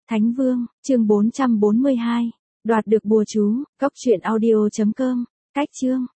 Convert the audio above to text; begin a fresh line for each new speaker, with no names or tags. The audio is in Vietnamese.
Thánh Vương, chương 442. Đoạt được bùa chú, cốc truyện audio.com. Cách chương.